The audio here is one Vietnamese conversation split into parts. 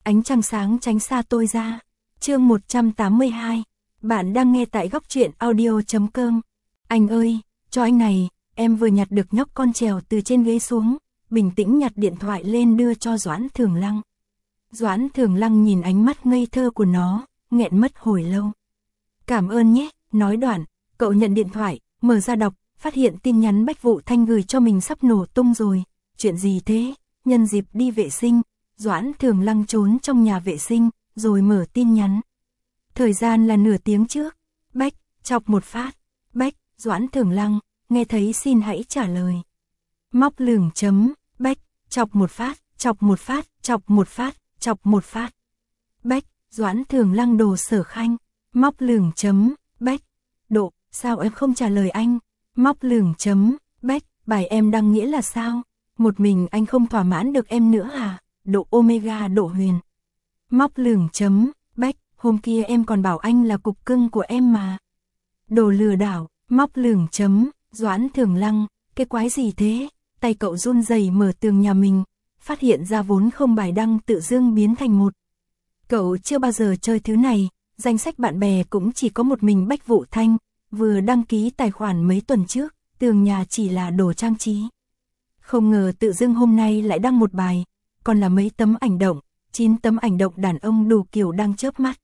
ánh trăng sáng tránh xa tôi ra. Chương 182. Bạn đang nghe tại góc truyện audio.com. Anh ơi, cho anh này, em vừa nhặt được nhóc con trèo từ trên ghế xuống, bình tĩnh nhặt điện thoại lên đưa cho Doãn Thường Lăng. Doãn Thường Lăng nhìn ánh mắt ngây thơ của nó, nghẹn mất hồi lâu. Cảm ơn nhé, nói đoạn, cậu nhận điện thoại, mở ra đọc, phát hiện tin nhắn Bách Vụ Thanh gửi cho mình sắp nổ tung rồi. Chuyện gì thế? Nhân dịp đi vệ sinh, Doãn Thường Lăng trốn trong nhà vệ sinh, rồi mở tin nhắn. Thời gian là nửa tiếng trước. Bách, chọc một phát. Bách, Doãn Thường Lăng, nghe thấy xin hãy trả lời. Móc lửng chấm, Bách, chọc một phát, chọc một phát, chọc một phát, chọc một phát. Bách, Doãn Thường Lăng đồ Sở Khanh. Móc lửng chấm, Bách, độ, sao em không trả lời anh? Móc lửng chấm, Bách, bài em đăng nghĩa là sao? Một mình anh không thỏa mãn được em nữa à? Độ Omega Độ Huyền. Móc lửng chấm, Bách, hôm kia em còn bảo anh là cục cưng của em mà. Đồ lừa đảo. Móc lửng chấm, Doãn Thường Lăng, cái quái gì thế? Tay cậu run rẩy mở tường nhà mình, phát hiện ra vốn không bài đăng tự dưng biến thành một. Cậu chưa bao giờ chơi thứ này, danh sách bạn bè cũng chỉ có một mình Bách Vụ Thanh, vừa đăng ký tài khoản mấy tuần trước, tường nhà chỉ là đồ trang trí. Không ngờ tự dưng hôm nay lại đăng một bài, còn là mấy tấm ảnh động, 9 tấm ảnh động đàn ông đủ kiểu đang chớp mắt.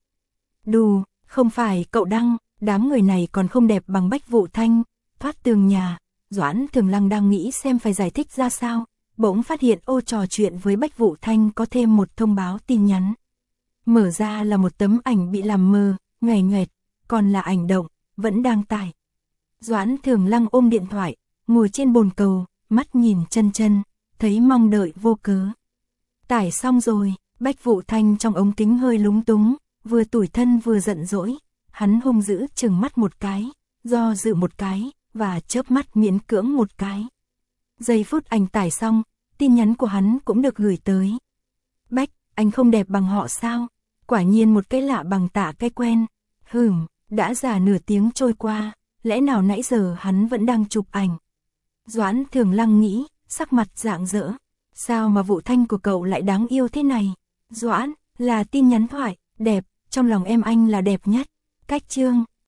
Đù, không phải cậu đăng, đám người này còn không đẹp bằng Bách Vụ Thanh, thoát tường nhà. Doãn Thường Lăng đang nghĩ xem phải giải thích ra sao, bỗng phát hiện ô trò chuyện với Bách Vụ Thanh có thêm một thông báo tin nhắn. Mở ra là một tấm ảnh bị làm mờ, nhòe nhòe, còn là ảnh động, vẫn đang tải. Doãn Thường Lăng ôm điện thoại, ngồi trên bồn cầu, mắt nhìn chân chân, thấy mong đợi vô cớ. Tải xong rồi, Bách Vụ Thanh trong ống kính hơi lúng túng, vừa tủi thân vừa giận dỗi, hắn hung dữ chừng mắt một cái, do dự một cái, và chớp mắt miễn cưỡng một cái. Giây phút ảnh tải xong, tin nhắn của hắn cũng được gửi tới. Bách, anh không đẹp bằng họ sao? Quả nhiên một cái lạ bằng tả cái quen. Đã già nửa tiếng trôi qua, lẽ nào nãy giờ hắn vẫn đang chụp ảnh? Doãn Thường Lăng nghĩ, sắc mặt rạng rỡ. Sao mà Vụ Thanh của cậu lại đáng yêu thế này? Doãn, là tin nhắn thoại, đẹp, trong lòng em anh là đẹp nhất. Cách chương.